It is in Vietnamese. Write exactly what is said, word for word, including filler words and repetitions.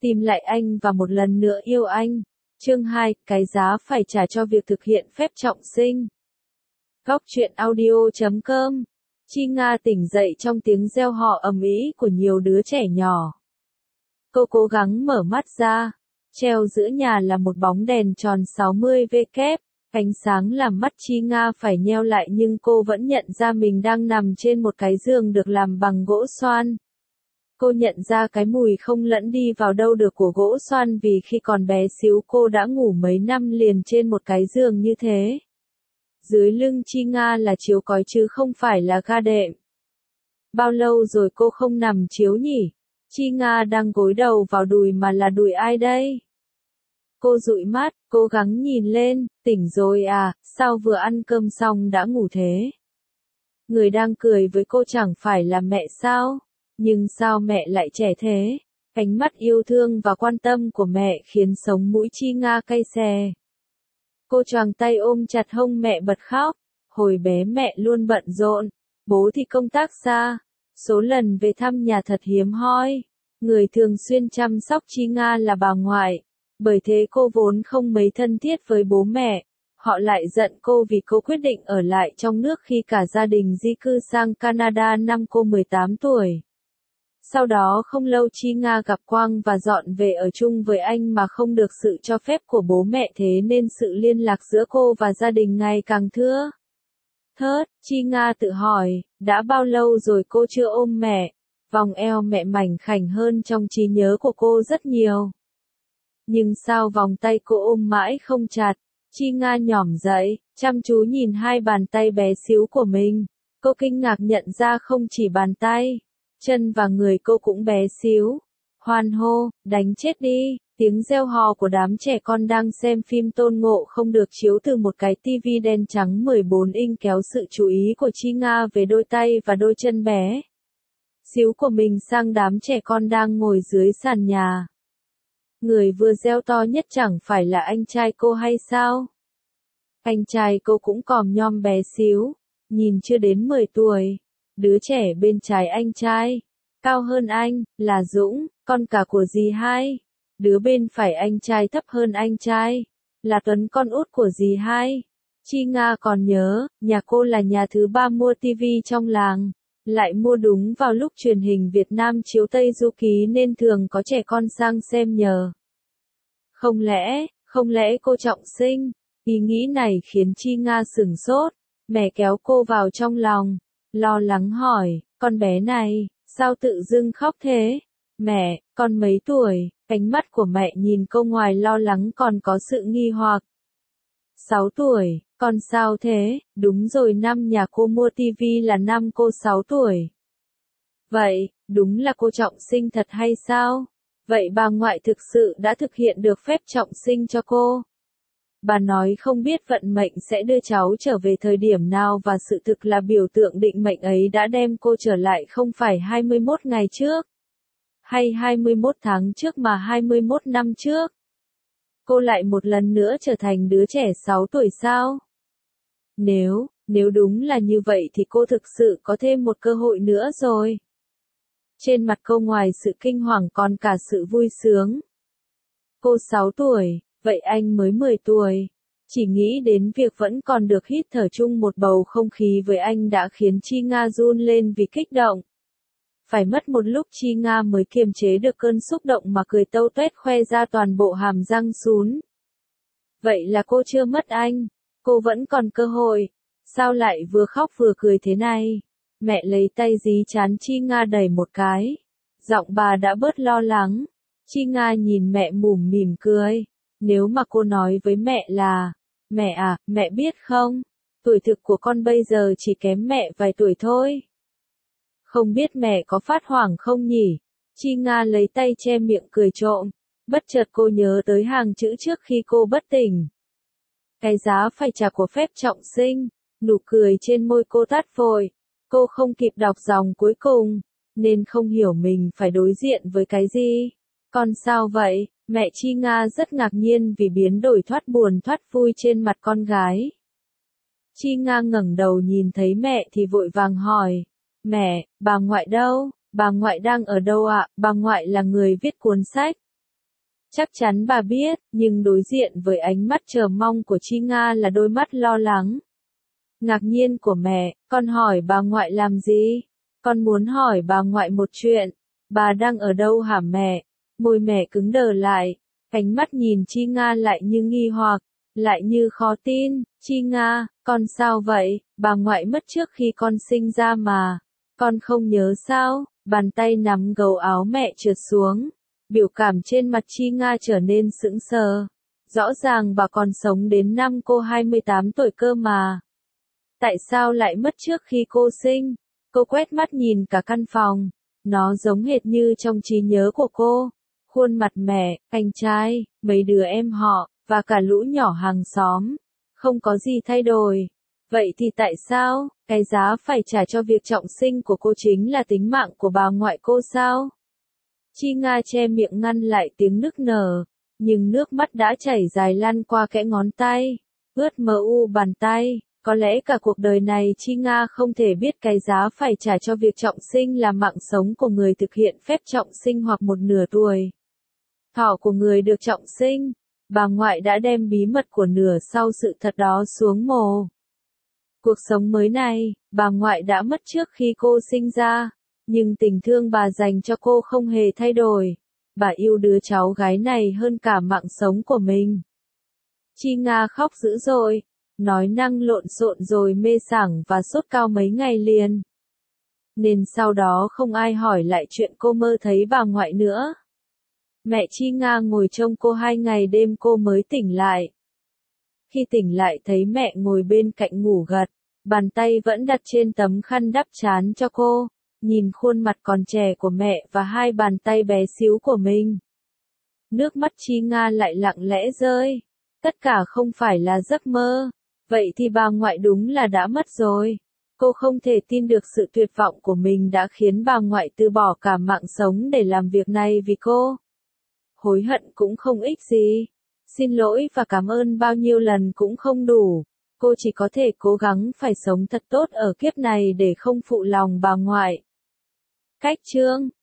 Tìm lại anh và một lần nữa yêu anh. Chương hai, cái giá phải trả cho việc thực hiện phép trọng sinh. Góc truyện audio chấm com. Chi Nga tỉnh dậy trong tiếng reo hò ầm ĩ của nhiều đứa trẻ nhỏ. Cô cố gắng mở mắt ra. Treo giữa nhà là một bóng đèn tròn sáu mươi vê-kép. Ánh sáng làm mắt Chi Nga phải nheo lại nhưng cô vẫn nhận ra mình đang nằm trên một cái giường được làm bằng gỗ xoan. Cô nhận ra cái mùi không lẫn đi vào đâu được của gỗ xoan vì khi còn bé xíu cô đã ngủ mấy năm liền trên một cái giường như thế. Dưới lưng Chi Nga là chiếu cói chứ không phải là ga đệm. Bao lâu rồi cô không nằm chiếu nhỉ? Chi Nga đang gối đầu vào đùi mà là đùi ai đây? Cô dụi mắt, cố gắng nhìn lên, tỉnh rồi à, sao vừa ăn cơm xong đã ngủ thế? Người đang cười với cô chẳng phải là mẹ sao? Nhưng sao mẹ lại trẻ thế? Ánh mắt yêu thương và quan tâm của mẹ khiến sống mũi Chi Nga cay xè. Cô choàng tay ôm chặt hông mẹ bật khóc. Hồi bé mẹ luôn bận rộn, bố thì công tác xa. Số lần về thăm nhà thật hiếm hoi. Người thường xuyên chăm sóc Chi Nga là bà ngoại. Bởi thế cô vốn không mấy thân thiết với bố mẹ. Họ lại giận cô vì cô quyết định ở lại trong nước khi cả gia đình di cư sang Canada năm cô mười tám tuổi. Sau đó không lâu Chi Nga gặp Quang và dọn về ở chung với anh mà không được sự cho phép của bố mẹ, thế nên sự liên lạc giữa cô và gia đình ngày càng thưa thớt. Chi Nga tự hỏi, đã bao lâu rồi cô chưa ôm mẹ? Vòng eo mẹ mảnh khảnh hơn trong trí nhớ của cô rất nhiều. Nhưng sao vòng tay cô ôm mãi không chặt? Chi Nga nhỏm dậy, chăm chú nhìn hai bàn tay bé xíu của mình. Cô kinh ngạc nhận ra không chỉ bàn tay, chân và người cô cũng bé xíu. Hoan hô, đánh chết đi, tiếng reo hò của đám trẻ con đang xem phim Tôn Ngộ Không được chiếu từ một cái tivi đen trắng mười bốn inch kéo sự chú ý của Chi Nga về đôi tay và đôi chân bé xíu của mình sang đám trẻ con đang ngồi dưới sàn nhà. Người vừa reo to nhất chẳng phải là anh trai cô hay sao? Anh trai cô cũng còm nhom bé xíu, nhìn chưa đến mười tuổi. Đứa trẻ bên trái anh trai, cao hơn anh, là Dũng, con cả của dì hai. Đứa bên phải anh trai thấp hơn anh trai, là Tuấn, con út của dì hai. Chi Nga còn nhớ, nhà cô là nhà thứ ba mua tivi trong làng. Lại mua đúng vào lúc truyền hình Việt Nam chiếu Tây Du Ký nên thường có trẻ con sang xem nhờ. Không lẽ, không lẽ cô trọng sinh? Ý nghĩ này khiến Chi Nga sửng sốt. Mẹ kéo cô vào trong lòng, lo lắng hỏi, con bé này, sao tự dưng khóc thế? Mẹ, con mấy tuổi? Ánh mắt của mẹ nhìn cô ngoài lo lắng còn có sự nghi hoặc. Sáu tuổi, con sao thế? Đúng rồi, năm nhà cô mua tivi là năm cô sáu tuổi. Vậy, đúng là cô trọng sinh thật hay sao? Vậy bà ngoại thực sự đã thực hiện được phép trọng sinh cho cô? Bà nói không biết vận mệnh sẽ đưa cháu trở về thời điểm nào và sự thực là biểu tượng định mệnh ấy đã đem cô trở lại không phải hai mươi mốt ngày trước, hay hai mươi mốt tháng trước mà hai mươi mốt năm trước. Cô lại một lần nữa trở thành đứa trẻ sáu tuổi sao? Nếu, nếu đúng là như vậy thì cô thực sự có thêm một cơ hội nữa rồi. Trên mặt cô ngoài sự kinh hoàng còn cả sự vui sướng. Cô sáu tuổi, vậy anh mới mười tuổi. Chỉ nghĩ đến việc vẫn còn được hít thở chung một bầu không khí với anh đã khiến Chi Nga run lên vì kích động. Phải mất một lúc Chi Nga mới kiềm chế được cơn xúc động mà cười tâu tuét khoe ra toàn bộ hàm răng sún. Vậy là cô chưa mất anh, cô vẫn còn cơ hội. Sao lại vừa khóc vừa cười thế này? Mẹ lấy tay dí trán Chi Nga đẩy một cái. Giọng bà đã bớt lo lắng. Chi Nga nhìn mẹ mủm mỉm cười. Nếu mà cô nói với mẹ là, mẹ à, mẹ biết không, tuổi thực của con bây giờ chỉ kém mẹ vài tuổi thôi. Không biết mẹ có phát hoảng không nhỉ? Chi Nga lấy tay che miệng cười trộm. Bất chợt cô nhớ tới hàng chữ trước khi cô bất tỉnh. Cái giá phải trả của phép trọng sinh. Nụ cười trên môi cô tắt vội. Cô không kịp đọc dòng cuối cùng, nên không hiểu mình phải đối diện với cái gì. Con sao vậy? Mẹ Chi Nga rất ngạc nhiên vì biến đổi thoát buồn thoát vui trên mặt con gái. Chi Nga ngẩng đầu nhìn thấy mẹ thì vội vàng hỏi. Mẹ, bà ngoại đâu? Bà ngoại đang ở đâu ạ? Bà ngoại là người viết cuốn sách Chắc chắn bà biết, nhưng đối diện với ánh mắt chờ mong của Chi Nga là đôi mắt lo lắng. Ngạc nhiên của mẹ, con hỏi bà ngoại làm gì? Con muốn hỏi bà ngoại một chuyện. Bà đang ở đâu hả mẹ? Môi mẹ cứng đờ lại, ánh mắt nhìn Chi Nga lại như nghi hoặc, lại như khó tin. Chi Nga, con sao vậy? Bà ngoại mất trước khi con sinh ra mà. Con không nhớ sao? Bàn tay nắm gấu áo mẹ trượt xuống. Biểu cảm trên mặt Chi Nga trở nên sững sờ. Rõ ràng bà còn sống đến năm cô hai mươi tám tuổi cơ mà. Tại sao lại mất trước khi cô sinh? Cô quét mắt nhìn cả căn phòng. Nó giống hệt như trong trí nhớ của cô. Khuôn mặt mẹ, anh trai, mấy đứa em họ, và cả lũ nhỏ hàng xóm. Không có gì thay đổi. Vậy thì tại sao, cái giá phải trả cho việc trọng sinh của cô chính là tính mạng của bà ngoại cô sao? Chi Nga che miệng ngăn lại tiếng nức nở, nhưng nước mắt đã chảy dài lăn qua kẽ ngón tay, ướt mờ u bàn tay. Có lẽ cả cuộc đời này Chi Nga không thể biết cái giá phải trả cho việc trọng sinh là mạng sống của người thực hiện phép trọng sinh hoặc một nửa tuổi thọ của người được trọng sinh. Bà ngoại đã đem bí mật của nửa sau sự thật đó xuống mồ. Cuộc sống mới này, bà ngoại đã mất trước khi cô sinh ra, nhưng tình thương bà dành cho cô không hề thay đổi. Bà yêu đứa cháu gái này hơn cả mạng sống của mình. Chi Nga khóc dữ dội, nói năng lộn xộn rồi mê sảng và sốt cao mấy ngày liền. Nên sau đó không ai hỏi lại chuyện cô mơ thấy bà ngoại nữa. Mẹ Chi Nga ngồi trông cô hai ngày đêm cô mới tỉnh lại. Khi tỉnh lại thấy mẹ ngồi bên cạnh ngủ gật, bàn tay vẫn đặt trên tấm khăn đắp trán cho cô, nhìn khuôn mặt còn trẻ của mẹ và hai bàn tay bé xíu của mình. Nước mắt Chi Nga lại lặng lẽ rơi. Tất cả không phải là giấc mơ. Vậy thì bà ngoại đúng là đã mất rồi. Cô không thể tin được sự tuyệt vọng của mình đã khiến bà ngoại từ bỏ cả mạng sống để làm việc này vì cô. Hối hận cũng không ích gì. Xin lỗi và cảm ơn bao nhiêu lần cũng không đủ. Cô chỉ có thể cố gắng phải sống thật tốt ở kiếp này để không phụ lòng bà ngoại. Cách chương